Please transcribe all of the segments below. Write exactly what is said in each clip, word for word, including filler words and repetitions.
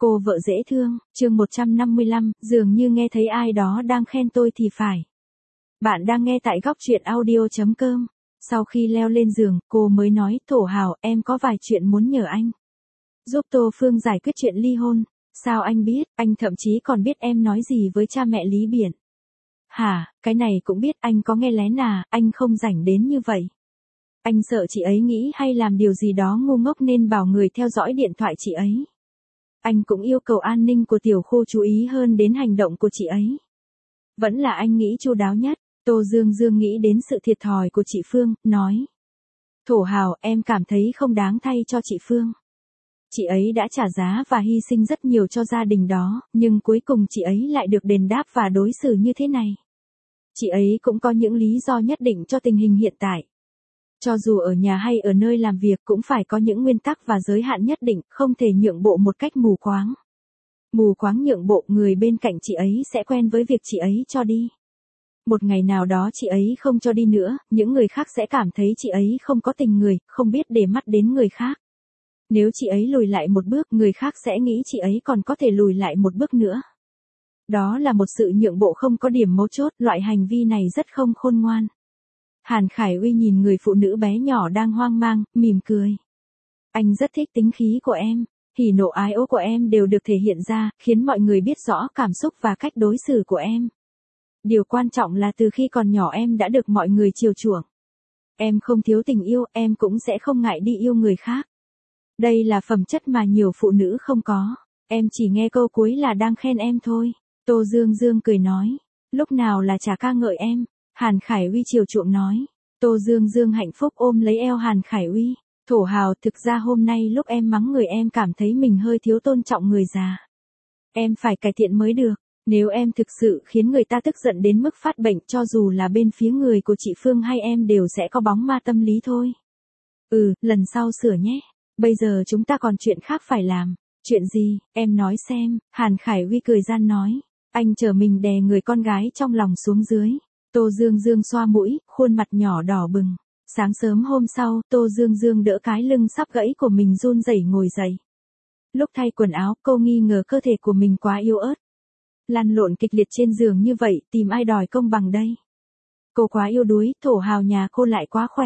Cô vợ dễ thương, chương một trăm năm mươi lăm, dường như nghe thấy ai đó đang khen tôi thì phải. Bạn đang nghe tại góc truyện audio chấm com. Sau khi leo lên giường, cô mới nói, Thổ Hào, em có vài chuyện muốn nhờ anh. Giúp Tô Phương giải quyết chuyện ly hôn. Sao anh biết, anh thậm chí còn biết em nói gì với cha mẹ Lý Biển. Hả, cái này cũng biết, anh có nghe lén à, anh không rảnh đến như vậy. Anh sợ chị ấy nghĩ hay làm điều gì đó ngu ngốc nên bảo người theo dõi điện thoại chị ấy. Anh cũng yêu cầu an ninh của tiểu khu chú ý hơn đến hành động của chị ấy. Vẫn là anh nghĩ chu đáo nhất. Tô Dương Dương nghĩ đến sự thiệt thòi của chị Phương, nói. Thổ Hào, em cảm thấy không đáng thay cho chị Phương. Chị ấy đã trả giá và hy sinh rất nhiều cho gia đình đó, nhưng cuối cùng chị ấy lại được đền đáp và đối xử như thế này. Chị ấy cũng có những lý do nhất định cho tình hình hiện tại. Cho dù ở nhà hay ở nơi làm việc cũng phải có những nguyên tắc và giới hạn nhất định, không thể nhượng bộ một cách mù quáng. Mù quáng nhượng bộ, người bên cạnh chị ấy sẽ quen với việc chị ấy cho đi. Một ngày nào đó chị ấy không cho đi nữa, những người khác sẽ cảm thấy chị ấy không có tình người, không biết để mắt đến người khác. Nếu chị ấy lùi lại một bước, người khác sẽ nghĩ chị ấy còn có thể lùi lại một bước nữa. Đó là một sự nhượng bộ không có điểm mấu chốt, loại hành vi này rất không khôn ngoan. Hàn Khải Uy nhìn người phụ nữ bé nhỏ đang hoang mang, mỉm cười. Anh rất thích tính khí của em, hỉ nộ ái ố của em đều được thể hiện ra, khiến mọi người biết rõ cảm xúc và cách đối xử của em. Điều quan trọng là từ khi còn nhỏ em đã được mọi người chiều chuộng. Em không thiếu tình yêu, em cũng sẽ không ngại đi yêu người khác. Đây là phẩm chất mà nhiều phụ nữ không có. Em chỉ nghe câu cuối là đang khen em thôi. Tô Dương Dương cười nói. Lúc nào là chả ca ngợi em. Hàn Khải Uy chiều chuộng nói. Tô Dương Dương hạnh phúc ôm lấy eo Hàn Khải Uy. Thổ Hào, thực ra hôm nay lúc em mắng người em cảm thấy mình hơi thiếu tôn trọng người già. Em phải cải thiện mới được. Nếu em thực sự khiến người ta tức giận đến mức phát bệnh, cho dù là bên phía người của chị Phương hay em đều sẽ có bóng ma tâm lý thôi. Ừ, lần sau sửa nhé. Bây giờ chúng ta còn chuyện khác phải làm. Chuyện gì, em nói xem. Hàn Khải Uy cười gian nói. Anh chờ mình đè người con gái trong lòng xuống dưới. Tô Dương Dương xoa mũi, khuôn mặt nhỏ đỏ bừng. Sáng sớm hôm sau, Tô Dương Dương đỡ cái lưng sắp gãy của mình run rẩy ngồi dậy. Lúc thay quần áo, cô nghi ngờ cơ thể của mình quá yếu ớt. Lăn lộn kịch liệt trên giường như vậy, tìm ai đòi công bằng đây? Cô quá yếu đuối, Thổ Hào nhà cô lại quá khỏe.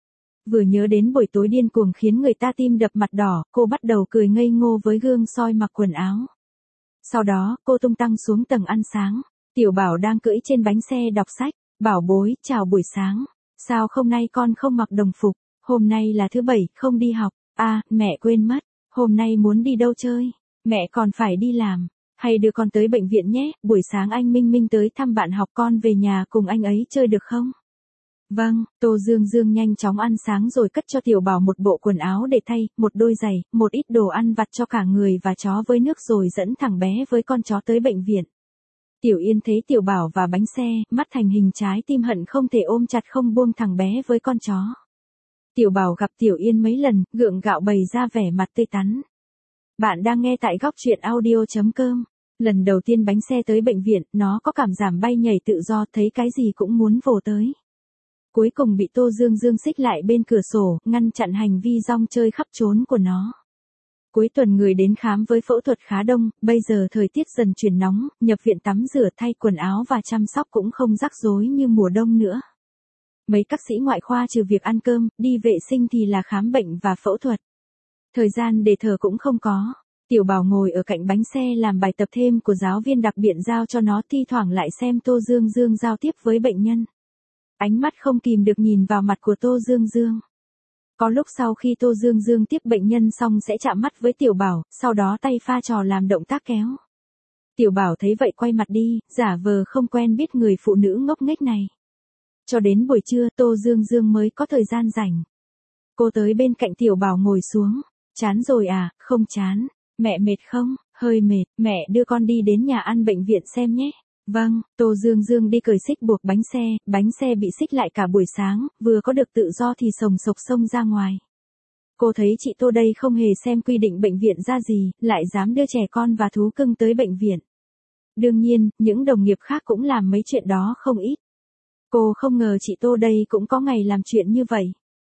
Vừa nhớ đến buổi tối điên cuồng khiến người ta tim đập mặt đỏ, cô bắt đầu cười ngây ngô với gương soi mặc quần áo. Sau đó, cô tung tăng xuống tầng ăn sáng. Tiểu Bảo đang cưỡi trên bánh xe đọc sách. Bảo bối, chào buổi sáng. Sao hôm nay con không mặc đồng phục? Hôm nay là thứ bảy, không đi học. À, mẹ quên mất. Hôm nay muốn đi đâu chơi? Mẹ còn phải đi làm. Hay đưa con tới bệnh viện nhé, buổi sáng anh Minh Minh tới thăm bạn học, con về nhà cùng anh ấy chơi được không? Vâng, Tô Dương Dương nhanh chóng ăn sáng rồi cất cho Tiểu Bảo một bộ quần áo để thay, một đôi giày, một ít đồ ăn vặt cho cả người và chó với nước rồi dẫn thằng bé với con chó tới bệnh viện. Tiểu Yên thấy Tiểu Bảo và bánh xe, mắt thành hình trái tim hận không thể ôm chặt không buông thằng bé với con chó. Tiểu Bảo gặp Tiểu Yên mấy lần, gượng gạo bày ra vẻ mặt tươi tắn. Bạn đang nghe tại góc truyện audio chấm com. Lần đầu tiên bánh xe tới bệnh viện, nó có cảm giảm bay nhảy tự do, thấy cái gì cũng muốn vồ tới. Cuối cùng bị Tô Dương Dương xích lại bên cửa sổ, ngăn chặn hành vi rong chơi khắp trốn của nó. Cuối tuần người đến khám với phẫu thuật khá đông, bây giờ thời tiết dần chuyển nóng, nhập viện tắm rửa thay quần áo và chăm sóc cũng không rắc rối như mùa đông nữa. Mấy các sĩ ngoại khoa trừ việc ăn cơm, đi vệ sinh thì là khám bệnh và phẫu thuật. Thời gian để thở cũng không có. Tiểu Bảo ngồi ở cạnh bánh xe làm bài tập thêm của giáo viên đặc biệt giao cho nó, thi thoảng lại xem Tô Dương Dương giao tiếp với bệnh nhân. Ánh mắt không kìm được nhìn vào mặt của Tô Dương Dương. Có lúc sau khi Tô Dương Dương tiếp bệnh nhân xong sẽ chạm mắt với Tiểu Bảo, sau đó tay pha trò làm động tác kéo. Tiểu Bảo thấy vậy quay mặt đi, giả vờ không quen biết người phụ nữ ngốc nghếch này. Cho đến buổi trưa Tô Dương Dương mới có thời gian rảnh. Cô tới bên cạnh Tiểu Bảo ngồi xuống. Chán rồi à? Không chán. Mẹ mệt không? Hơi mệt, mẹ đưa con đi đến nhà ăn bệnh viện xem nhé. Vâng, Tô Dương Dương đi cởi xích buộc bánh xe, bánh xe bị xích lại cả buổi sáng, vừa có được tự do thì sồng sộc xông ra ngoài. Cô thấy chị Tô đây không hề xem quy định bệnh viện ra gì, lại dám đưa trẻ con và thú cưng tới bệnh viện. Đương nhiên, những đồng nghiệp khác cũng làm mấy chuyện đó không ít. Cô không ngờ chị Tô đây cũng có ngày làm chuyện như vậy.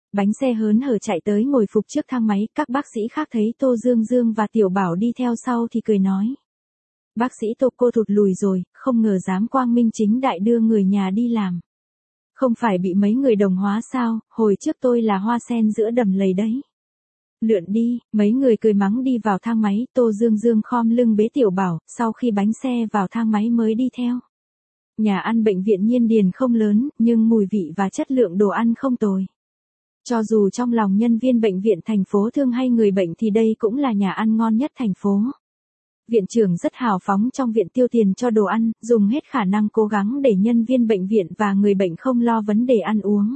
Bánh xe hớn hở chạy tới ngồi phục trước thang máy, các bác sĩ khác thấy Tô Dương Dương và Tiểu Bảo đi theo sau thì cười nói. Bác sĩ Tô, cô thụt lùi rồi, không ngờ dám quang minh chính đại đưa người nhà đi làm. Không phải bị mấy người đồng hóa sao, hồi trước tôi là hoa sen giữa đầm lầy đấy. Lượn đi, mấy người cười mắng đi vào thang máy, Tô Dương Dương khom lưng bế Tiểu Bảo, sau khi bánh xe vào thang máy mới đi theo. Nhà ăn bệnh viện Nhiên Điền không lớn, nhưng mùi vị và chất lượng đồ ăn không tồi. Cho dù trong lòng nhân viên bệnh viện thành phố thương hay người bệnh thì đây cũng là nhà ăn ngon nhất thành phố. Viện trưởng rất hào phóng trong viện tiêu tiền cho đồ ăn, dùng hết khả năng cố gắng để nhân viên bệnh viện và người bệnh không lo vấn đề ăn uống.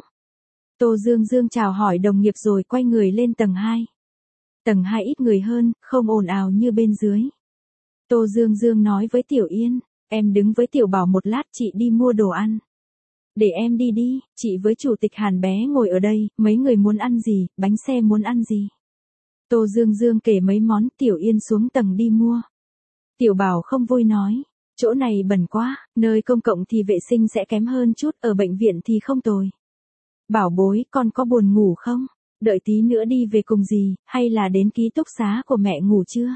Tô Dương Dương chào hỏi đồng nghiệp rồi quay người lên tầng hai. Tầng hai ít người hơn, không ồn ào như bên dưới. Tô Dương Dương nói với Tiểu Yên, em đứng với Tiểu Bảo một lát, chị đi mua đồ ăn. Để em đi đi, chị với chủ tịch Hàn bé ngồi ở đây, mấy người muốn ăn gì, bánh xe muốn ăn gì. Tô Dương Dương kể mấy món, Tiểu Yên xuống tầng đi mua. Tiểu Bảo không vui nói, chỗ này bẩn quá, nơi công cộng thì vệ sinh sẽ kém hơn chút, ở bệnh viện thì không tồi. Bảo bối, con có buồn ngủ không? Đợi tí nữa đi về cùng gì, hay là đến ký túc xá của mẹ ngủ chưa?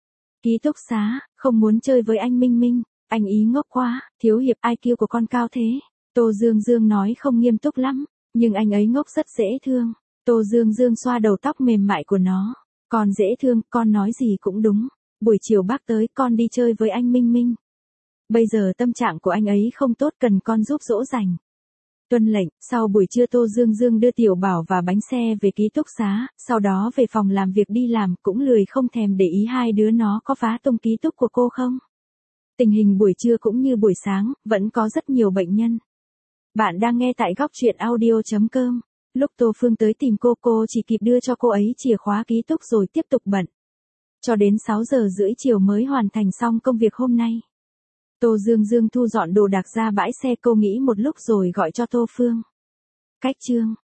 Ký túc xá, không muốn chơi với anh Minh Minh, anh ý ngốc quá, thiếu hiệp i kiu của con cao thế. Tô Dương Dương nói không nghiêm túc lắm, nhưng anh ấy ngốc rất dễ thương. Tô Dương Dương xoa đầu tóc mềm mại của nó. Con dễ thương, con nói gì cũng đúng. Buổi chiều bác tới, con đi chơi với anh Minh Minh. Bây giờ tâm trạng của anh ấy không tốt, cần con giúp dỗ dành. Tuân lệnh, sau buổi trưa Tô Dương Dương đưa Tiểu Bảo và bánh xe về ký túc xá, sau đó về phòng làm việc đi làm, cũng lười không thèm để ý hai đứa nó có phá tung ký túc của cô không. Tình hình buổi trưa cũng như buổi sáng, vẫn có rất nhiều bệnh nhân. Bạn đang nghe tại góc truyện audio chấm com. Lúc Tô Phương tới tìm cô, cô chỉ kịp đưa cho cô ấy chìa khóa ký túc rồi tiếp tục bận. Cho đến sáu giờ rưỡi chiều mới hoàn thành xong công việc hôm nay. Tô Dương Dương thu dọn đồ đạc ra bãi xe, cô nghĩ một lúc rồi gọi cho Tô Phương. Cách chương.